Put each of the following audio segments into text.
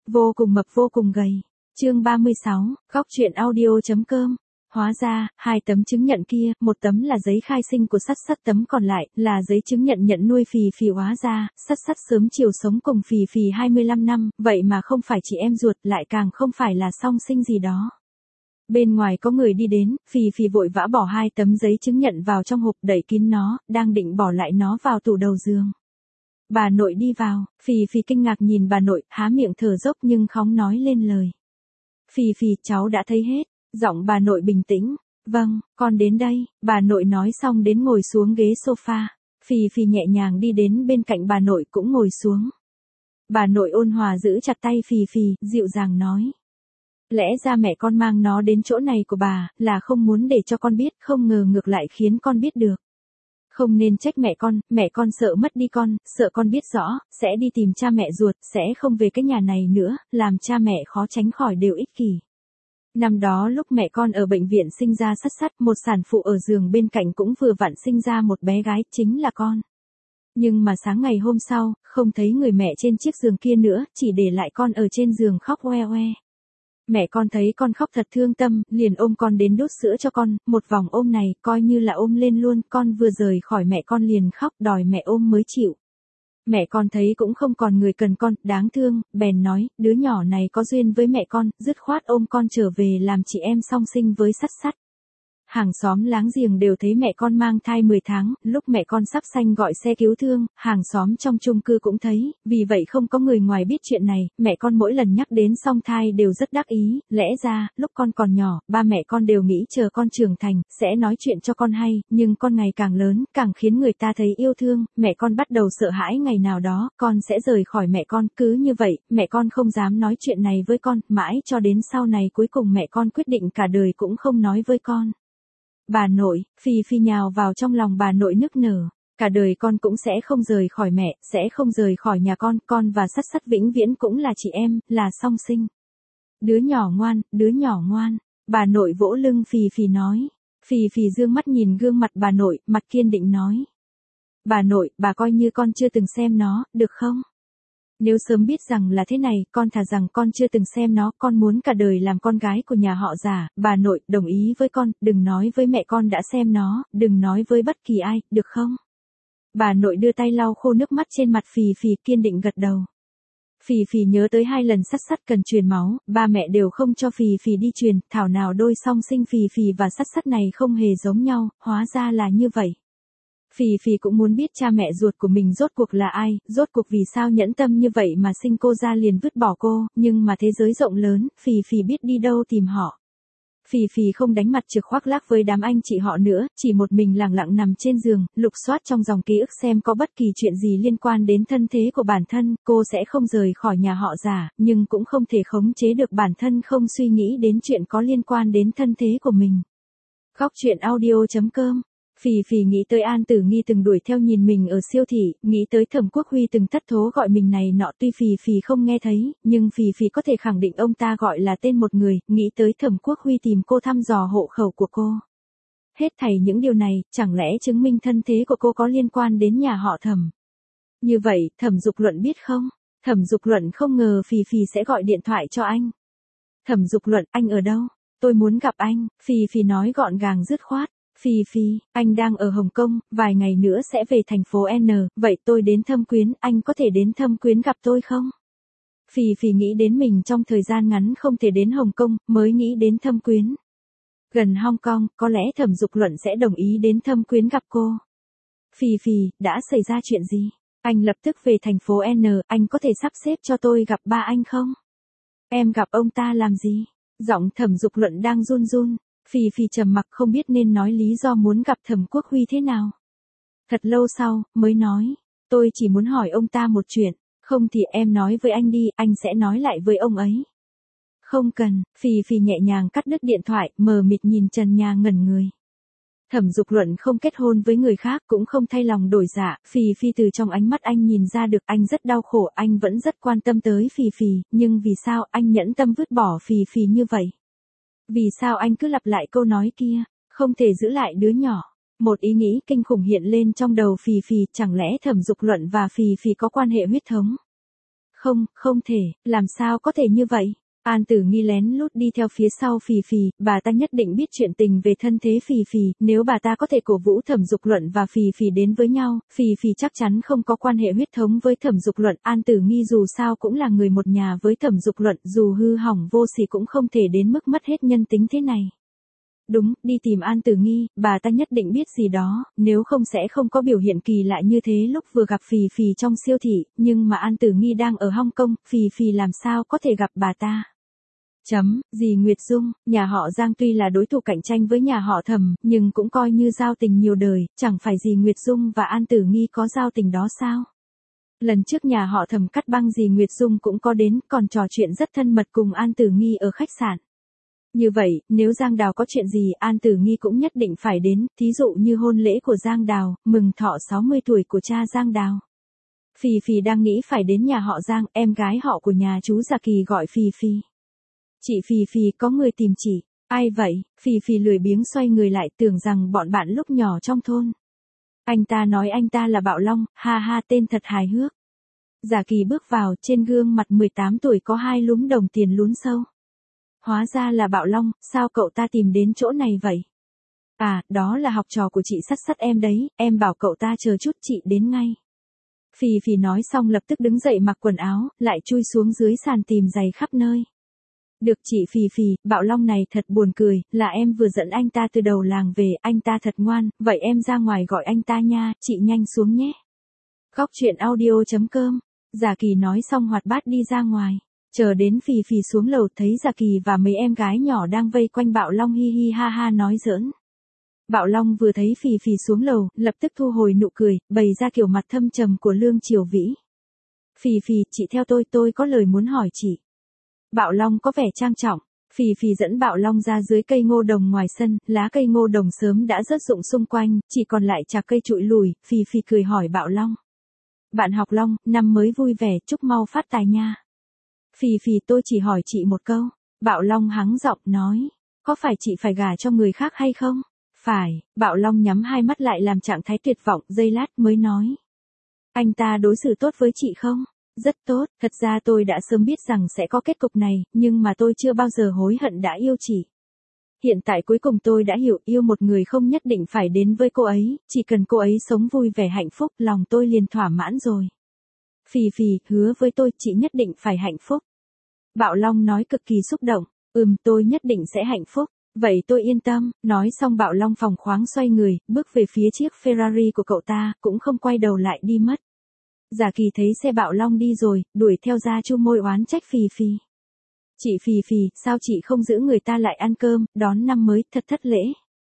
Vô cùng mập vô cùng gầy. Chương 36, góc truyện audio.com. Hóa ra, 2 tấm chứng nhận kia, một tấm là giấy khai sinh của Sắt Sắt, tấm còn lại là giấy chứng nhận nhận nuôi Phì Phì. Hóa ra, Sắt Sắt sớm chiều sống cùng Phì Phì 25 năm, vậy mà không phải chị em ruột, lại càng không phải là song sinh gì đó. Bên ngoài có người đi đến, Phì Phì vội vã bỏ 2 tấm giấy chứng nhận vào trong hộp, đẩy kín nó, đang định bỏ lại nó vào tủ đầu giường. Bà nội đi vào, Phì Phì kinh ngạc nhìn bà nội, há miệng thở dốc nhưng không nói lên lời. Phì Phì, cháu đã thấy hết. Giọng bà nội bình tĩnh. Vâng, con đến đây. Bà nội nói xong đến ngồi xuống ghế sofa. Phì Phì nhẹ nhàng đi đến bên cạnh bà nội cũng ngồi xuống. Bà nội ôn hòa giữ chặt tay Phì Phì, dịu dàng nói. Lẽ ra mẹ con mang nó đến chỗ này của bà, là không muốn để cho con biết, không ngờ ngược lại khiến con biết được. Không nên trách mẹ con sợ mất đi con, sợ con biết rõ, sẽ đi tìm cha mẹ ruột, sẽ không về cái nhà này nữa, làm cha mẹ khó tránh khỏi đều ích kỷ. Năm đó lúc mẹ con ở bệnh viện sinh ra Sắt Sắt, một sản phụ ở giường bên cạnh cũng vừa vặn sinh ra một bé gái, chính là con. Nhưng mà sáng ngày hôm sau, không thấy người mẹ trên chiếc giường kia nữa, chỉ để lại con ở trên giường khóc oe oe. Mẹ con thấy con khóc thật thương tâm, liền ôm con đến đút sữa cho con, một vòng ôm này, coi như là ôm lên luôn, con vừa rời khỏi mẹ con liền khóc, đòi mẹ ôm mới chịu. Mẹ con thấy cũng không còn người cần con, đáng thương, bèn nói, đứa nhỏ này có duyên với mẹ con, dứt khoát ôm con trở về làm chị em song sinh với Sắt Sắt. Hàng xóm láng giềng đều thấy mẹ con mang thai 10 tháng, lúc mẹ con sắp sanh gọi xe cứu thương, hàng xóm trong chung cư cũng thấy, vì vậy không có người ngoài biết chuyện này, mẹ con mỗi lần nhắc đến song thai đều rất đắc ý, lẽ ra, lúc con còn nhỏ, ba mẹ con đều nghĩ chờ con trưởng thành, sẽ nói chuyện cho con hay, nhưng con ngày càng lớn, càng khiến người ta thấy yêu thương, mẹ con bắt đầu sợ hãi ngày nào đó, con sẽ rời khỏi mẹ con, cứ như vậy, mẹ con không dám nói chuyện này với con, mãi cho đến sau này cuối cùng mẹ con quyết định cả đời cũng không nói với con. Bà nội, Phì Phì nhào vào trong lòng bà nội nức nở. Cả đời con cũng sẽ không rời khỏi mẹ, sẽ không rời khỏi nhà con và Sắt Sắt vĩnh viễn cũng là chị em, là song sinh. Đứa nhỏ ngoan, bà nội vỗ lưng Phì Phì nói. Phì Phì dương mắt nhìn gương mặt bà nội, mặt kiên định nói. Bà nội, bà coi như con chưa từng xem nó, được không? Nếu sớm biết rằng là thế này, con thà rằng con chưa từng xem nó, con muốn cả đời làm con gái của nhà họ Giả. Bà nội, đồng ý với con, đừng nói với mẹ con đã xem nó, đừng nói với bất kỳ ai, được không? Bà nội đưa tay lau khô nước mắt trên mặt Phì Phì, kiên định gật đầu. Phì Phì nhớ tới 2 lần Sắt Sắt cần truyền máu, ba mẹ đều không cho Phì Phì đi truyền, thảo nào đôi song sinh Phì Phì và Sắt Sắt này không hề giống nhau, hóa ra là như vậy. Phì Phì cũng muốn biết cha mẹ ruột của mình rốt cuộc là ai, rốt cuộc vì sao nhẫn tâm như vậy mà sinh cô ra liền vứt bỏ cô, nhưng mà thế giới rộng lớn, Phì Phì biết đi đâu tìm họ. Phì Phì không đánh mặt trực khoác lác với đám anh chị họ nữa, chỉ một mình lặng lặng nằm trên giường, lục soát trong dòng ký ức xem có bất kỳ chuyện gì liên quan đến thân thế của bản thân, cô sẽ không rời khỏi nhà họ Giả, nhưng cũng không thể khống chế được bản thân không suy nghĩ đến chuyện có liên quan đến thân thế của mình. Góc truyện audio.com. Phì Phì nghĩ tới An Tử Nghi từng đuổi theo nhìn mình ở siêu thị, nghĩ tới Thẩm Quốc Huy từng thất thố gọi mình này nọ, tuy Phì Phì không nghe thấy, nhưng Phì Phì có thể khẳng định ông ta gọi là tên một người, nghĩ tới Thẩm Quốc Huy tìm cô thăm dò hộ khẩu của cô. Hết thảy những điều này, chẳng lẽ chứng minh thân thế của cô có liên quan đến nhà họ Thẩm? Như vậy, Thẩm Dục Luận biết không? Thẩm Dục Luận không ngờ Phì Phì sẽ gọi điện thoại cho anh. Thẩm Dục Luận, anh ở đâu? Tôi muốn gặp anh, Phì Phì nói gọn gàng dứt khoát. Phì Phì, anh đang ở Hồng Kông, vài ngày nữa sẽ về thành phố N, vậy tôi đến Thâm Quyến, anh có thể đến Thâm Quyến gặp tôi không? Phì Phì nghĩ đến mình trong thời gian ngắn không thể đến Hồng Kông, mới nghĩ đến Thâm Quyến. Gần Hong Kong, có lẽ Thẩm Dục Luận sẽ đồng ý đến Thâm Quyến gặp cô. Phì Phì, đã xảy ra chuyện gì? Anh lập tức về thành phố N, anh có thể sắp xếp cho tôi gặp ba anh không? Em gặp ông ta làm gì? Giọng Thẩm Dục Luận đang run run. Phì Phì trầm mặc không biết nên nói lý do muốn gặp Thẩm Quốc Huy thế nào. Thật lâu sau, mới nói, tôi chỉ muốn hỏi ông ta một chuyện, không thì em nói với anh đi, anh sẽ nói lại với ông ấy. Không cần, Phì Phì nhẹ nhàng cắt đứt điện thoại, mờ mịt nhìn trần nhà ngẩn người. Thẩm Dục Luận không kết hôn với người khác, cũng không thay lòng đổi dạ, Phì Phì từ trong ánh mắt anh nhìn ra được anh rất đau khổ, anh vẫn rất quan tâm tới Phì Phì, nhưng vì sao anh nhẫn tâm vứt bỏ Phì Phì như vậy? Vì sao anh cứ lặp lại câu nói kia, không thể giữ lại đứa nhỏ? Một ý nghĩ kinh khủng hiện lên trong đầu Phì Phì, chẳng lẽ Thẩm Dục Luận và Phì Phì có quan hệ huyết thống? Không, không thể, làm sao có thể như vậy? An Tử Nghi lén lút đi theo phía sau Phì Phì, bà ta nhất định biết chuyện tình về thân thế Phì Phì, nếu bà ta có thể cổ vũ Thẩm Dục Luận và Phì Phì đến với nhau, Phì Phì chắc chắn không có quan hệ huyết thống với Thẩm Dục Luận, An Tử Nghi dù sao cũng là người một nhà với Thẩm Dục Luận, dù hư hỏng vô sỉ cũng không thể đến mức mất hết nhân tính thế này. Đúng, đi tìm An Tử Nghi, bà ta nhất định biết gì đó, nếu không sẽ không có biểu hiện kỳ lạ như thế lúc vừa gặp Phì Phì trong siêu thị, nhưng mà An Tử Nghi đang ở Hong Kong, Phì Phì làm sao có thể gặp bà ta. Dì Nguyệt Dung, nhà họ Giang tuy là đối thủ cạnh tranh với nhà họ Thẩm, nhưng cũng coi như giao tình nhiều đời, chẳng phải dì Nguyệt Dung và An Tử Nghi có giao tình đó sao? Lần trước nhà họ Thẩm cắt băng dì Nguyệt Dung cũng có đến, còn trò chuyện rất thân mật cùng An Tử Nghi ở khách sạn. Như vậy, nếu Giang Đào có chuyện gì, An Tử Nghi cũng nhất định phải đến, thí dụ như hôn lễ của Giang Đào, mừng thọ 60 tuổi của cha Giang Đào. Phì Phì đang nghĩ phải đến nhà họ Giang, em gái họ của nhà chú Già Kỳ gọi Phì Phì. Chị Phì Phì, có người tìm chị. Ai vậy? Phì Phì lười biếng xoay người lại, tưởng rằng bọn bạn lúc nhỏ trong thôn. Anh ta nói anh ta là Bạo Long, ha ha, tên thật hài hước. Già Kỳ bước vào, trên gương mặt 18 tuổi có 2 lúm đồng tiền lún sâu. Hóa ra là Bạo Long, sao cậu ta tìm đến chỗ này vậy? À, đó là học trò của chị Sắt em đấy, em bảo cậu ta chờ chút, chị đến ngay. Phì Phì nói xong lập tức đứng dậy mặc quần áo, lại chui xuống dưới sàn tìm giày khắp nơi. Được chị Phì Phì, Bạo Long này thật buồn cười, là em vừa dẫn anh ta từ đầu làng về, anh ta thật ngoan, vậy em ra ngoài gọi anh ta nha, chị nhanh xuống nhé. Góc truyện audio.com, Già Kỳ nói xong hoạt bát đi ra ngoài. Chờ đến Phì Phì xuống lầu thấy Già Kỳ và mấy em gái nhỏ đang vây quanh Bạo Long hi hi ha ha nói giỡn. Bạo Long vừa thấy Phì Phì xuống lầu, lập tức thu hồi nụ cười, bày ra kiểu mặt thâm trầm của Lương Triều Vĩ. Phì Phì, chị theo tôi có lời muốn hỏi chị. Bạo Long có vẻ trang trọng. Phì Phì dẫn Bạo Long ra dưới cây ngô đồng ngoài sân, lá cây ngô đồng sớm đã rớt rụng xung quanh, chỉ còn lại chạc cây trụi lùi, Phì Phì cười hỏi Bạo Long. Bạn học Long, năm mới vui vẻ, chúc mau phát tài nha. Phì Phì, tôi chỉ hỏi chị một câu. Bạo Long hắng giọng nói. Có phải chị phải gả cho người khác hay không? Phải, Bạo Long nhắm hai mắt lại làm trạng thái tuyệt vọng, giây lát mới nói. Anh ta đối xử tốt với chị không? Rất tốt, thật ra tôi đã sớm biết rằng sẽ có kết cục này, nhưng mà tôi chưa bao giờ hối hận đã yêu chị. Hiện tại cuối cùng tôi đã hiểu, yêu một người không nhất định phải đến với cô ấy, chỉ cần cô ấy sống vui vẻ hạnh phúc, lòng tôi liền thỏa mãn rồi. Phì Phì, hứa với tôi, chị nhất định phải hạnh phúc. Bạo Long nói cực kỳ xúc động, tôi nhất định sẽ hạnh phúc. Vậy tôi yên tâm, nói xong Bạo Long phóng khoáng xoay người, bước về phía chiếc Ferrari của cậu ta, cũng không quay đầu lại đi mất. Già Kỳ thấy xe Bạo Long đi rồi, đuổi theo ra chu môi oán trách Phì Phì. Chị Phì Phì, sao chị không giữ người ta lại ăn cơm, đón năm mới, thật thất lễ.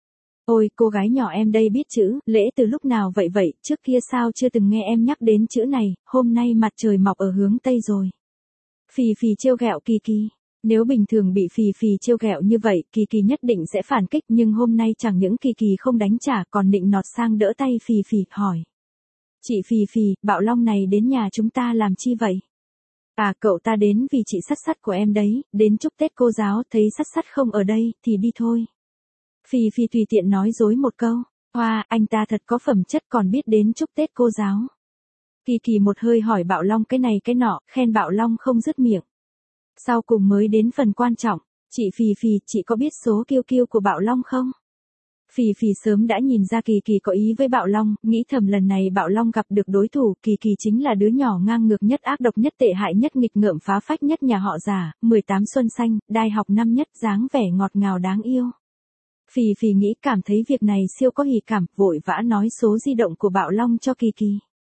Ôi, cô gái nhỏ em đây biết chữ, lễ từ lúc nào vậy, trước kia sao chưa từng nghe em nhắc đến chữ này, hôm nay mặt trời mọc ở hướng Tây rồi. Phì Phì trêu ghẹo Kỳ Kỳ. Nếu bình thường bị Phì Phì trêu ghẹo như vậy, Kỳ Kỳ nhất định sẽ phản kích, nhưng hôm nay chẳng những Kỳ Kỳ không đánh trả còn nịnh nọt sang đỡ tay Phì Phì, hỏi. Chị Phì Phì, Bạo Long này đến nhà chúng ta làm chi vậy? À, cậu ta đến vì chị Sắt của em đấy, đến chúc Tết cô giáo, thấy Sắt không ở đây, thì đi thôi. Phì Phì tùy tiện nói dối một câu. Hoa, anh ta thật có phẩm chất còn biết đến chúc Tết cô giáo. Kỳ Kỳ một hơi hỏi Bạo Long cái này cái nọ, khen Bạo Long không dứt miệng. Sau cùng mới đến phần quan trọng, chị Phì Phì, chị có biết số kiêu kiêu của Bạo Long không? Phì Phì sớm đã nhìn ra Kỳ Kỳ có ý với Bạo Long, nghĩ thầm lần này Bạo Long gặp được đối thủ, Kỳ Kỳ chính là đứa nhỏ ngang ngược nhất, ác độc nhất, tệ hại nhất, nghịch ngợm phá phách nhất nhà họ Già, 18 xuân xanh, đại học năm nhất, dáng vẻ ngọt ngào đáng yêu. Phì Phì nghĩ cảm thấy việc này siêu có hỉ cảm, vội vã nói số di động của Bạo Long cho Kỳ Kỳ.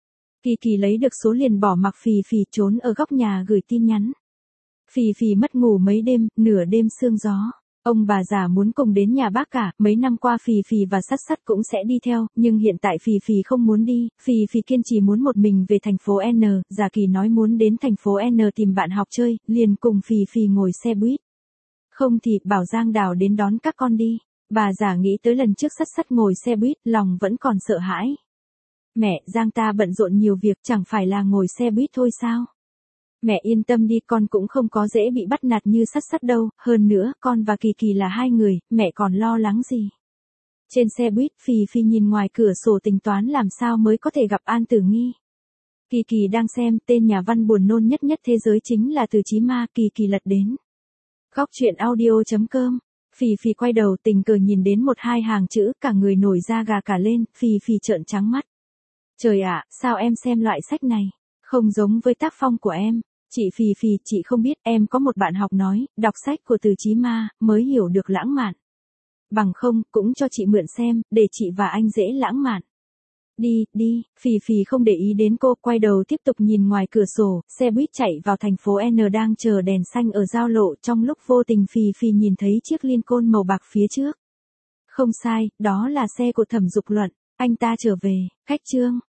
Kỳ Kỳ lấy được số liền bỏ mặc Phì Phì trốn ở góc nhà gửi tin nhắn. Phì Phì mất ngủ mấy đêm, nửa đêm sương gió. Ông bà già muốn cùng đến nhà bác cả, mấy năm qua Phì Phì và Sắt cũng sẽ đi theo, nhưng hiện tại Phì Phì không muốn đi, Phì Phì kiên trì muốn một mình về thành phố N, Già Kỳ nói muốn đến thành phố N tìm bạn học chơi, liền cùng Phì Phì ngồi xe buýt. Không thì, bảo Giang Đào đến đón các con đi. Bà già nghĩ tới lần trước Sắt ngồi xe buýt, lòng vẫn còn sợ hãi. Mẹ, Giang ta bận rộn nhiều việc, chẳng phải là ngồi xe buýt thôi sao? Mẹ yên tâm đi, con cũng không có dễ bị bắt nạt như Sắt đâu, hơn nữa, con và Kỳ Kỳ là hai người, mẹ còn lo lắng gì. Trên xe buýt, Phì Phì nhìn ngoài cửa sổ tính toán làm sao mới có thể gặp An Tử Nghi. Kỳ Kỳ đang xem, tên nhà văn buồn nôn nhất nhất thế giới chính là Từ Chí Ma. Kỳ Kỳ lật đến. Góc truyện audio.com. Phì Phì quay đầu tình cờ nhìn đến một hai hàng chữ, cả người nổi da gà cả lên, Phì Phì trợn trắng mắt. Trời ạ, sao em xem loại sách này? Không giống với tác phong của em. Chị Phì Phì, chị không biết, em có một bạn học nói, đọc sách của Từ Chí Ma, mới hiểu được lãng mạn. Bằng không, cũng cho chị mượn xem, để chị và anh dễ lãng mạn. Đi, đi, Phì Phì không để ý đến cô, quay đầu tiếp tục nhìn ngoài cửa sổ, xe buýt chạy vào thành phố N đang chờ đèn xanh ở giao lộ, trong lúc vô tình Phì Phì nhìn thấy chiếc Lincoln màu bạc phía trước. Không sai, đó là xe của Thẩm Dục Luận, anh ta trở về, khách trương.